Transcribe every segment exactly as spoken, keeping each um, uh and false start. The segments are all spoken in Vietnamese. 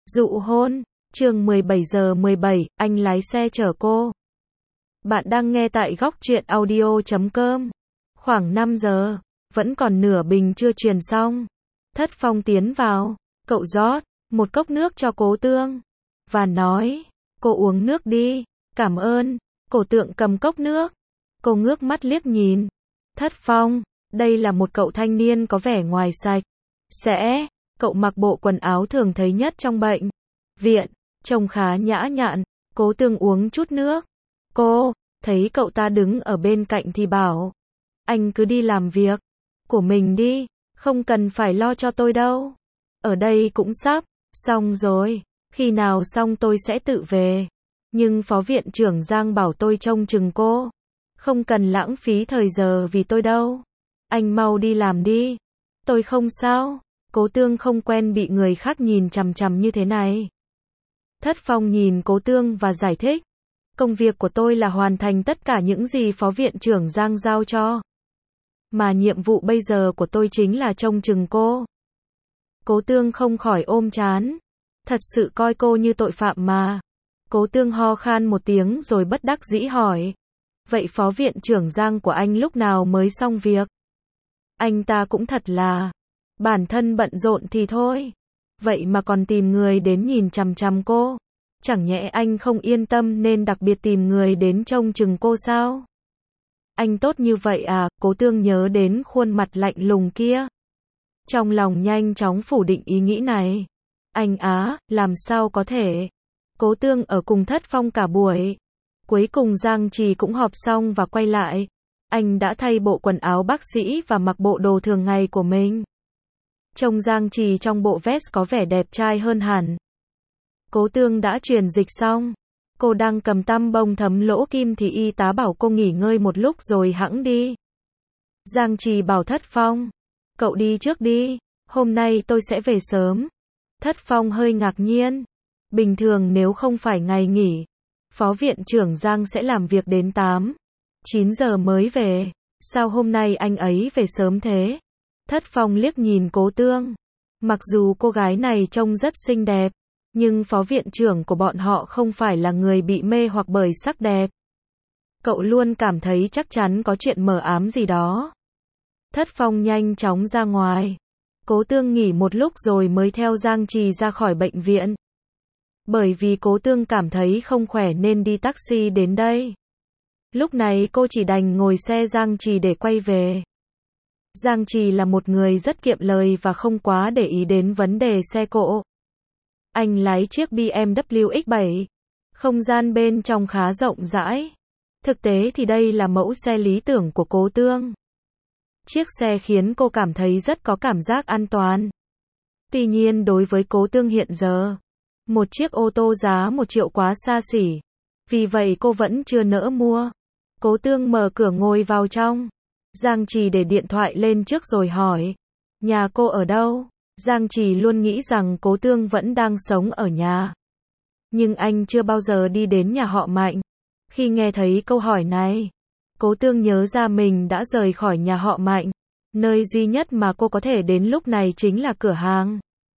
Dụ hôn, chương mười bảy giờ mười bảy, anh lái xe chở cô. Bạn đang nghe tại góc truyện audio chấm com. Khoảng năm giờ, vẫn còn nửa bình chưa truyền xong. Thất Phong tiến vào, cậu rót một cốc nước cho Cố Tương và nói, cô uống nước đi, cảm ơn. Cổ Tượng cầm cốc nước, cô ngước mắt liếc nhìn. Thất Phong, đây là một cậu thanh niên có vẻ ngoài sạch sẽ, cậu mặc bộ quần áo thường thấy nhất trong bệnh viện, trông khá nhã nhặn. Cố Tương uống chút nước. Cô thấy cậu ta đứng ở bên cạnh thì bảo, anh cứ đi làm việc của mình đi, không cần phải lo cho tôi đâu. Ở đây cũng sắp xong rồi, khi nào xong tôi sẽ tự về. Nhưng phó viện trưởng Giang bảo tôi trông chừng cô, không cần lãng phí thời giờ vì tôi đâu. Anh mau đi làm đi. Tôi không sao. Cố Tương không quen bị người khác nhìn chằm chằm như thế này. Thất Phong nhìn Cố Tương và giải thích, công việc của tôi là hoàn thành tất cả những gì phó viện trưởng Giang giao cho. Mà nhiệm vụ bây giờ của tôi chính là trông chừng cô. Cố Tương không khỏi ôm trán. Thật sự coi cô như tội phạm mà. Cố Tương ho khan một tiếng rồi bất đắc dĩ hỏi, vậy phó viện trưởng Giang của anh lúc nào mới xong việc? Anh ta cũng thật là, bản thân bận rộn thì thôi, vậy mà còn tìm người đến nhìn chằm chằm cô. Chẳng nhẽ anh không yên tâm nên đặc biệt tìm người đến trông chừng cô sao? Anh tốt như vậy à? Cố Tương nhớ đến khuôn mặt lạnh lùng kia, trong lòng nhanh chóng phủ định ý nghĩ này. Anh á, làm sao có thể? Cố Tương ở cùng Thất Phong cả buổi. Cuối cùng Giang Trì cũng họp xong và quay lại. Anh đã thay bộ quần áo bác sĩ và mặc bộ đồ thường ngày của mình. Trông Giang Trì trong bộ vest có vẻ đẹp trai hơn hẳn. Cố Tương đã truyền dịch xong. Cô đang cầm tăm bông thấm lỗ kim thì y tá bảo cô nghỉ ngơi một lúc rồi hẵng đi. Giang Trì bảo Thất Phong, cậu đi trước đi, hôm nay tôi sẽ về sớm. Thất Phong hơi ngạc nhiên. Bình thường nếu không phải ngày nghỉ, phó viện trưởng Giang sẽ làm việc đến tám, chín giờ mới về. Sao hôm nay anh ấy về sớm thế? Thất Phong liếc nhìn Cố Tương. Mặc dù cô gái này trông rất xinh đẹp, nhưng phó viện trưởng của bọn họ không phải là người bị mê hoặc bởi sắc đẹp. Cậu luôn cảm thấy chắc chắn có chuyện mờ ám gì đó. Thất Phong nhanh chóng ra ngoài. Cố Tương nghỉ một lúc rồi mới theo Giang Trì ra khỏi bệnh viện. Bởi vì Cố Tương cảm thấy không khỏe nên đi taxi đến đây. Lúc này cô chỉ đành ngồi xe Giang Trì để quay về. Giang Trì là một người rất kiệm lời và không quá để ý đến vấn đề xe cộ. Anh lái chiếc bê em vê X bảy. Không gian bên trong khá rộng rãi. Thực tế thì đây là mẫu xe lý tưởng của Cố Tương. Chiếc xe khiến cô cảm thấy rất có cảm giác an toàn. Tuy nhiên đối với Cố Tương hiện giờ, một chiếc ô tô giá một triệu quá xa xỉ. Vì vậy cô vẫn chưa nỡ mua. Cố Tương mở cửa ngồi vào trong. Giang Trì để điện thoại lên trước rồi hỏi, nhà cô ở đâu? Giang Trì luôn nghĩ rằng Cố Tương vẫn đang sống ở nhà. Nhưng anh chưa bao giờ đi đến nhà họ Mạnh. Khi nghe thấy câu hỏi này, Cố Tương nhớ ra mình đã rời khỏi nhà họ Mạnh. Nơi duy nhất mà cô có thể đến lúc này chính là cửa hàng.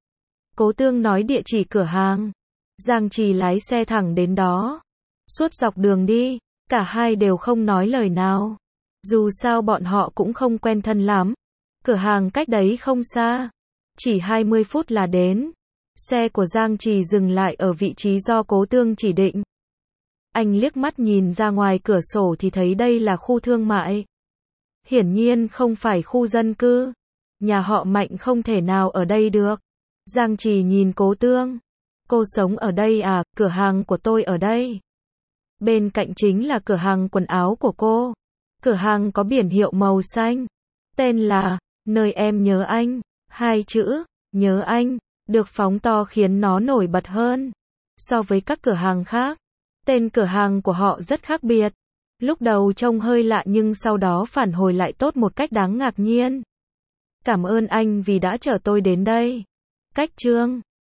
Cố Tương nói địa chỉ cửa hàng. Giang Trì lái xe thẳng đến đó. Suốt dọc đường đi, cả hai đều không nói lời nào. Dù sao bọn họ cũng không quen thân lắm. Cửa hàng cách đấy không xa. Chỉ hai mươi phút là đến. Xe của Giang Trì dừng lại ở vị trí do Cố Tương chỉ định. Anh liếc mắt nhìn ra ngoài cửa sổ thì thấy đây là khu thương mại. Hiển nhiên không phải khu dân cư. Nhà họ Mạnh không thể nào ở đây được. Giang Trì nhìn Cố Tương. Cô sống ở đây à? Cửa hàng của tôi ở đây. Bên cạnh chính là cửa hàng quần áo của cô. Cửa hàng có biển hiệu màu xanh. Tên là, nơi em nhớ anh. Hai chữ, nhớ anh, được phóng to khiến nó nổi bật hơn. So với các cửa hàng khác, tên cửa hàng của họ rất khác biệt. Lúc đầu trông hơi lạ nhưng sau đó phản hồi lại tốt một cách đáng ngạc nhiên. Cảm ơn anh vì đã chở tôi đến đây. Cách chương